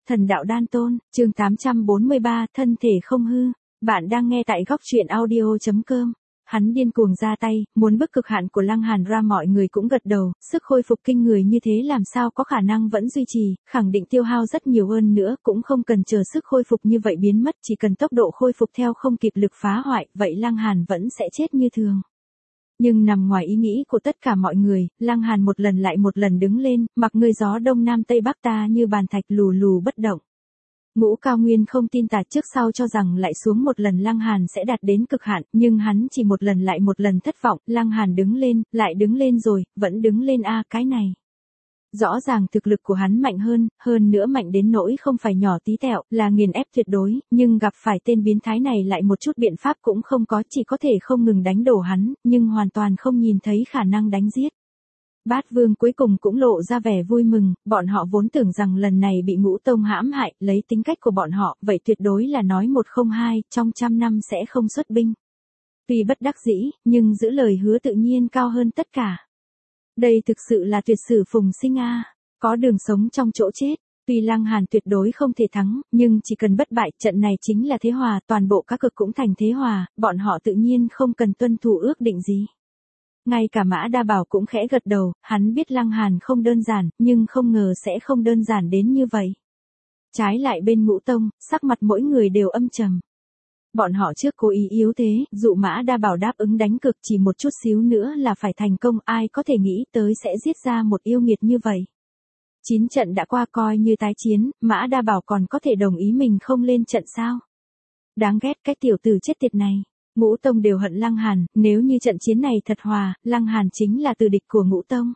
Thần đạo đan tôn, chương 843, thân thể không hư. Bạn đang nghe tại góc truyện audio.com. Hắn điên cuồng ra tay, muốn bức cực hạn của Lăng Hàn ra, mọi người cũng gật đầu, sức khôi phục kinh người như thế làm sao có khả năng vẫn duy trì, khẳng định tiêu hao rất nhiều hơn nữa, cũng không cần chờ sức khôi phục như vậy biến mất, chỉ cần tốc độ khôi phục theo không kịp lực phá hoại, vậy Lăng Hàn vẫn sẽ chết như thường. Nhưng nằm ngoài ý nghĩ của tất cả mọi người, Lăng Hàn một lần lại một lần đứng lên, mặc ngươi gió đông nam tây bắc ta như bàn thạch lù lù bất động. Ngũ Cao Nguyên không tin tà trước sau cho rằng lại xuống một lần Lăng Hàn sẽ đạt đến cực hạn, nhưng hắn chỉ một lần lại một lần thất vọng, Lăng Hàn đứng lên, lại đứng lên rồi, vẫn đứng lên a cái này. Rõ ràng thực lực của hắn mạnh hơn nữa mạnh đến nỗi không phải nhỏ tí tẹo, là nghiền ép tuyệt đối, nhưng gặp phải tên biến thái này lại một chút biện pháp cũng không có, chỉ có thể không ngừng đánh đổ hắn, nhưng hoàn toàn không nhìn thấy khả năng đánh giết. Bát Vương cuối cùng cũng lộ ra vẻ vui mừng, bọn họ vốn tưởng rằng lần này bị Ngũ Tông hãm hại, lấy tính cách của bọn họ, vậy tuyệt đối là nói 102, trong 100 năm sẽ không xuất binh. Tuy bất đắc dĩ, nhưng giữ lời hứa tự nhiên cao hơn tất cả. Đây thực sự là tuyệt sử phùng sinh a, có đường sống trong chỗ chết. Tuy Lăng Hàn tuyệt đối không thể thắng, nhưng chỉ cần bất bại, trận này chính là thế hòa, toàn bộ các cực cũng thành thế hòa, bọn họ tự nhiên không cần tuân thủ ước định gì. Ngay cả Mã Đa Bảo cũng khẽ gật đầu, hắn biết Lăng Hàn không đơn giản, nhưng không ngờ sẽ không đơn giản đến như vậy. Trái lại bên Ngũ Tông, sắc mặt mỗi người đều âm trầm. Bọn họ trước cố ý yếu thế, dụ Mã Đa Bảo đáp ứng đánh cược chỉ một chút xíu nữa là phải thành công, ai có thể nghĩ tới sẽ giết ra một yêu nghiệt như vậy. 9 trận đã qua coi như tái chiến, Mã Đa Bảo còn có thể đồng ý mình không lên trận sao? Đáng ghét cái tiểu tử chết tiệt này. Ngũ Tông đều hận Lăng Hàn, nếu như trận chiến này thật hòa, Lăng Hàn chính là tử địch của Ngũ Tông.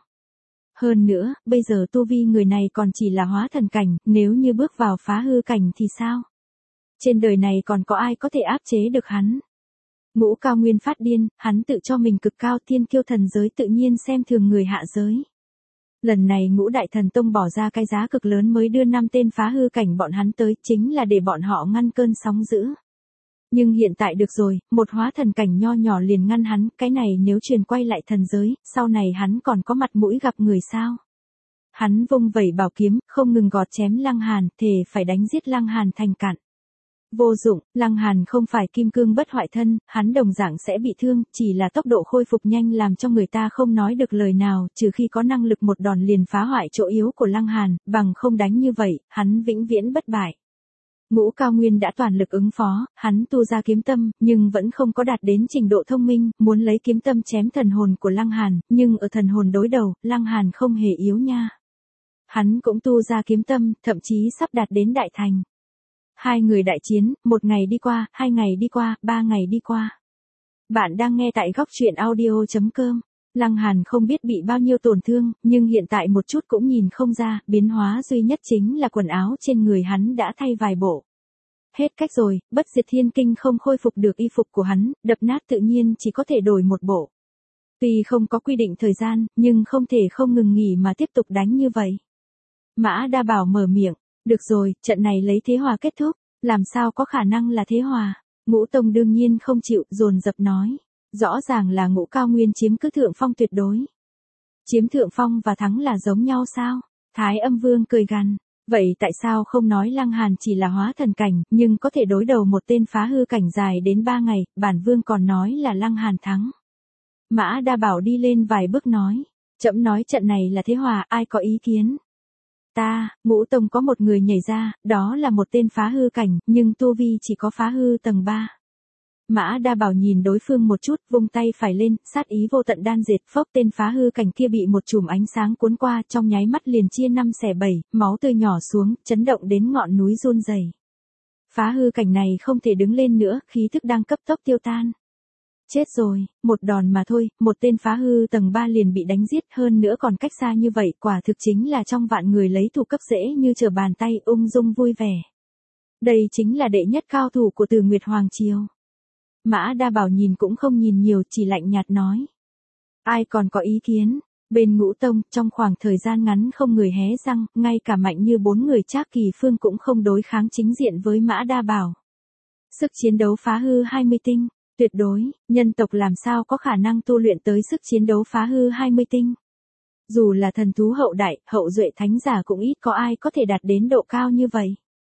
Hơn nữa, bây giờ tu vi người này còn chỉ là hóa thần cảnh, nếu như bước vào phá hư cảnh thì sao? Trên đời này còn có ai có thể áp chế được hắn? Ngũ Cao Nguyên phát điên, hắn tự cho mình cực cao, thiên kiêu thần giới tự nhiên xem thường người hạ giới. Lần này Ngũ Đại Thần Tông bỏ ra cái giá cực lớn mới đưa 5 tên phá hư cảnh bọn hắn tới, chính là để bọn họ ngăn cơn sóng dữ. Nhưng hiện tại được rồi, một hóa thần cảnh nho nhỏ liền ngăn hắn, cái này nếu truyền quay lại thần giới, sau này hắn còn có mặt mũi gặp người sao? Hắn vung vẩy bảo kiếm, không ngừng gọt chém Lăng Hàn, thề phải đánh giết Lăng Hàn thành cạn. Vô dụng, Lăng Hàn không phải kim cương bất hoại thân, hắn đồng dạng sẽ bị thương, chỉ là tốc độ khôi phục nhanh làm cho người ta không nói được lời nào, trừ khi có năng lực một đòn liền phá hoại chỗ yếu của Lăng Hàn, bằng không đánh như vậy, hắn vĩnh viễn bất bại. Ngũ Cao Nguyên đã toàn lực ứng phó, hắn tu ra kiếm tâm, nhưng vẫn không có đạt đến trình độ thông minh, muốn lấy kiếm tâm chém thần hồn của Lăng Hàn, nhưng ở thần hồn đối đầu, Lăng Hàn không hề yếu nha. Hắn cũng tu ra kiếm tâm, thậm chí sắp đạt đến đại thành. Hai người đại chiến, 1 ngày đi qua, 2 ngày đi qua, 3 ngày đi qua. Bạn đang nghe tại góc truyện audio.com. Lăng Hàn không biết bị bao nhiêu tổn thương, nhưng hiện tại một chút cũng nhìn không ra, biến hóa duy nhất chính là quần áo trên người hắn đã thay vài bộ. Hết cách rồi, bất diệt thiên kinh không khôi phục được y phục của hắn, đập nát tự nhiên chỉ có thể đổi một bộ. Tuy không có quy định thời gian, nhưng không thể không ngừng nghỉ mà tiếp tục đánh như vậy. Mã Đa Bảo mở miệng, được rồi, trận này lấy thế hòa kết thúc, làm sao có khả năng là thế hòa? Ngũ Tông đương nhiên không chịu, dồn dập nói. Rõ ràng là Ngũ Cao Nguyên chiếm cứ thượng phong tuyệt đối. Chiếm thượng phong và thắng là giống nhau sao? Thái Âm Vương cười gằn. Vậy tại sao không nói Lăng Hàn chỉ là hóa thần cảnh, nhưng có thể đối đầu một tên phá hư cảnh dài đến 3 ngày, bản vương còn nói là Lăng Hàn thắng. Mã Đa Bảo đi lên vài bước nói. Trẫm nói trận này là thế hòa, ai có ý kiến? Ngũ Tông có một người nhảy ra, đó là một tên phá hư cảnh, nhưng tu vi chỉ có phá hư tầng 3. Mã Đa Bảo nhìn đối phương một chút, vung tay phải lên, sát ý vô tận đan diệt, phốc, tên phá hư cảnh kia bị một chùm ánh sáng cuốn qua, trong nháy mắt liền chia 5 xẻ 7, máu tươi nhỏ xuống, chấn động đến ngọn núi run rẩy. Phá hư cảnh này không thể đứng lên nữa, khí thức đang cấp tốc tiêu tan. Chết rồi, một đòn mà thôi, một tên phá hư tầng 3 liền bị đánh giết, hơn nữa còn cách xa như vậy, quả thực chính là trong vạn người lấy thủ cấp dễ như trở bàn tay, ung dung vui vẻ. Đây chính là đệ nhất cao thủ của Từ Nguyệt Hoàng Triều. Mã Đa Bảo nhìn cũng không nhìn nhiều, chỉ lạnh nhạt nói. Ai còn có ý kiến? Bên Ngũ Tông, trong khoảng thời gian ngắn không người hé răng, ngay cả mạnh như 4 người Trác Kỳ Phương cũng không đối kháng chính diện với Mã Đa Bảo. Sức chiến đấu phá hư 20 tinh, tuyệt đối, nhân tộc làm sao có khả năng tu luyện tới sức chiến đấu phá hư 20 tinh. Dù là thần thú hậu đại, hậu duệ thánh giả cũng ít có ai có thể đạt đến độ cao như vậy.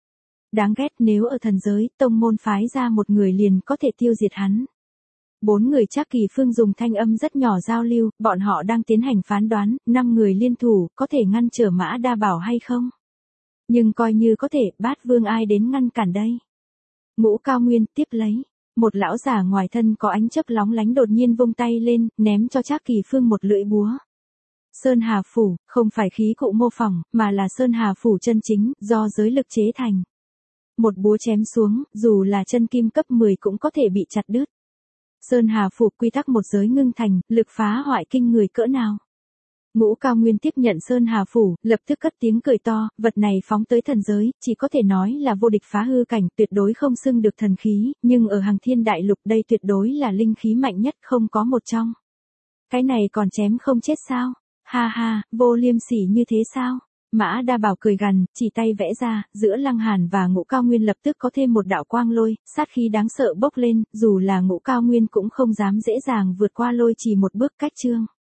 Đáng ghét, nếu ở thần giới, tông môn phái ra một người liền có thể tiêu diệt hắn. 4 người Trác Kỳ Phương dùng thanh âm rất nhỏ giao lưu, bọn họ đang tiến hành phán đoán, 5 người liên thủ, có thể ngăn trở Mã Đa Bảo hay không? Nhưng coi như có thể, Bát Vương ai đến ngăn cản đây? Ngũ Cao Nguyên tiếp lấy. Một lão giả ngoài thân có ánh chớp lóng lánh đột nhiên vung tay lên, ném cho Trác Kỳ Phương một lưỡi búa. Sơn Hà Phủ, không phải khí cụ mô phỏng, mà là Sơn Hà Phủ chân chính, do giới lực chế thành. Một búa chém xuống, dù là chân kim cấp 10 cũng có thể bị chặt đứt. Sơn Hà Phủ quy tắc một giới ngưng thành, lực phá hoại kinh người cỡ nào. Ngũ Cao Nguyên tiếp nhận Sơn Hà Phủ, lập tức cất tiếng cười to, vật này phóng tới thần giới, chỉ có thể nói là vô địch phá hư cảnh, tuyệt đối không xưng được thần khí, nhưng ở Hằng Thiên Đại Lục đây tuyệt đối là linh khí mạnh nhất không có một trong. Cái này còn chém không chết sao? Ha ha, vô liêm sỉ như thế sao? Mã Đa Bảo cười gằn, chỉ tay vẽ ra, giữa Lăng Hàn và Ngũ Cao Nguyên lập tức có thêm một đạo quang lôi, sát khí đáng sợ bốc lên, dù là Ngũ Cao Nguyên cũng không dám dễ dàng vượt qua lôi chỉ một bước cách trương.